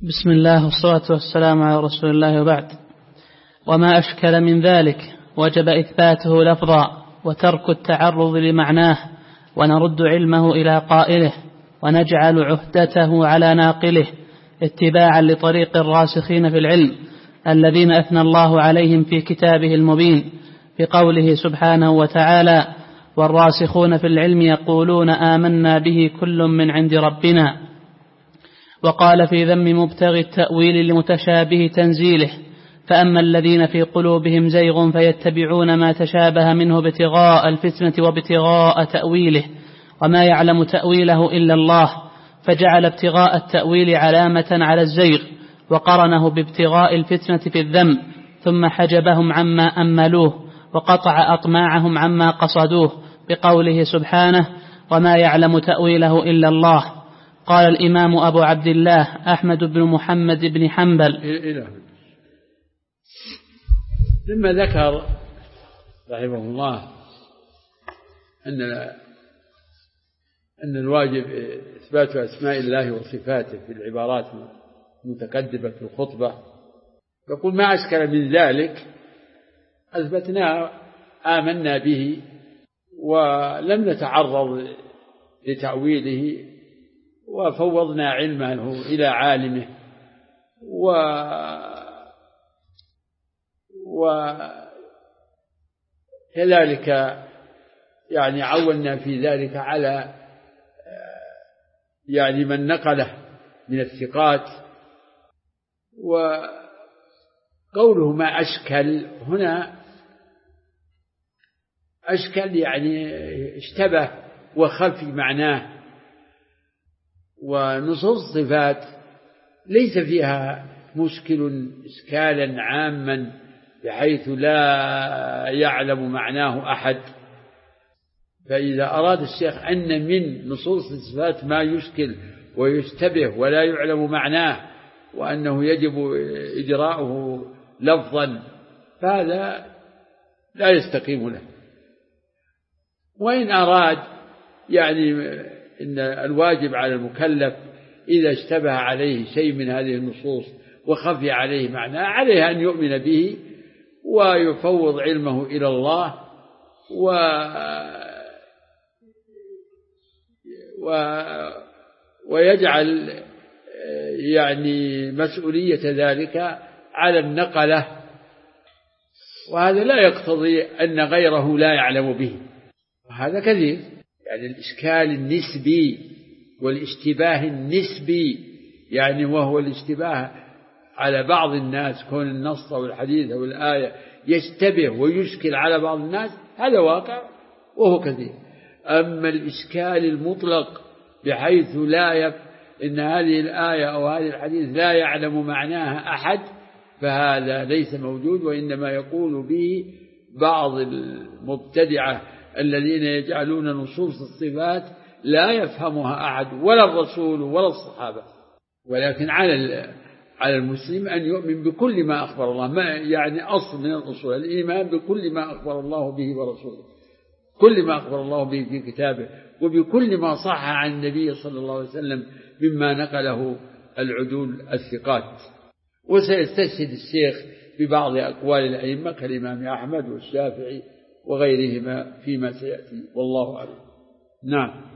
بسم الله والصلاة والسلام على رسول الله وبعد. وما أشكل من ذلك وجب إثباته لفظا وترك التعرض لمعناه، ونرد علمه إلى قائله، ونجعل عهدته على ناقله اتباعا لطريق الراسخين في العلم الذين أثنى الله عليهم في كتابه المبين بقوله سبحانه وتعالى: والراسخون في العلم يقولون آمنا به كل من عند ربنا. وقال في ذم مبتغي التأويل لمتشابه تنزيله: فأما الذين في قلوبهم زيغ فيتبعون ما تشابه منه ابتغاء الفتنة وابتغاء تأويله وما يعلم تأويله إلا الله، فجعل ابتغاء التأويل علامة على الزيغ وقرنه بابتغاء الفتنة في الذم، ثم حجبهم عما أملوه وقطع أطماعهم عما قصدوه بقوله سبحانه: وما يعلم تأويله إلا الله. قال الإمام أبو عبد الله أحمد بن محمد بن حنبل لما ذكر رحمه الله أن الواجب إثبات أسماء الله وصفاته في العبارات المتقدمة في الخطبة، يقول: ما أشكل من ذلك أثبتنا آمنا به ولم نتعرض لتأويله، وفوضنا علمه إلى عالمه، وكذلك يعني عولنا في ذلك على يعني من نقله من الثقات. وقوله ما أشكل هنا، أشكل يعني اشتبه وخفي معناه، ونصوص الصفات ليس فيها مشكل إشكالا عاما بحيث لا يعلم معناه أحد. فإذا أراد الشيخ أن من نصوص الصفات ما يشكل ويشتبه ولا يعلم معناه وأنه يجب إجراؤه لفظا، فهذا لا يستقيم له. وإن أراد يعني إن الواجب على المكلف إذا اشتبه عليه شيء من هذه النصوص وخفي عليه معناه، عليه أن يؤمن به ويفوض علمه إلى الله ويجعل يعني مسؤولية ذلك على النقلة، وهذا لا يقتضي أن غيره لا يعلم به، وهذا كثير. يعني الإشكال النسبي والاشتباه النسبي، يعني وهو الاشتباه على بعض الناس، كون النص أو الحديث أو الآية يشتبه ويشكل على بعض الناس، هذا واقع وهو كثير. أما الإشكال المطلق بحيث إن هذه الآية أو هذه الحديث لا يعلم معناها أحد، فهذا ليس موجود، وإنما يقول به بعض المبتدعة الذين يجعلون نصوص الصفات لا يفهمها أحد ولا الرسول ولا الصحابة. ولكن على المسلم أن يؤمن بكل ما أخبر الله، ما يعني أصل من الأصول الإيمان بكل ما أخبر الله به ورسوله، كل ما أخبر الله به في كتابه، وبكل ما صح عن النبي صلى الله عليه وسلم مما نقله العدول الثقات. وسيستشهد الشيخ ببعض أقوال الأئمة كالإمام أحمد والشافعي وغيرهما فيما سيأتي، والله أعلم. نعم.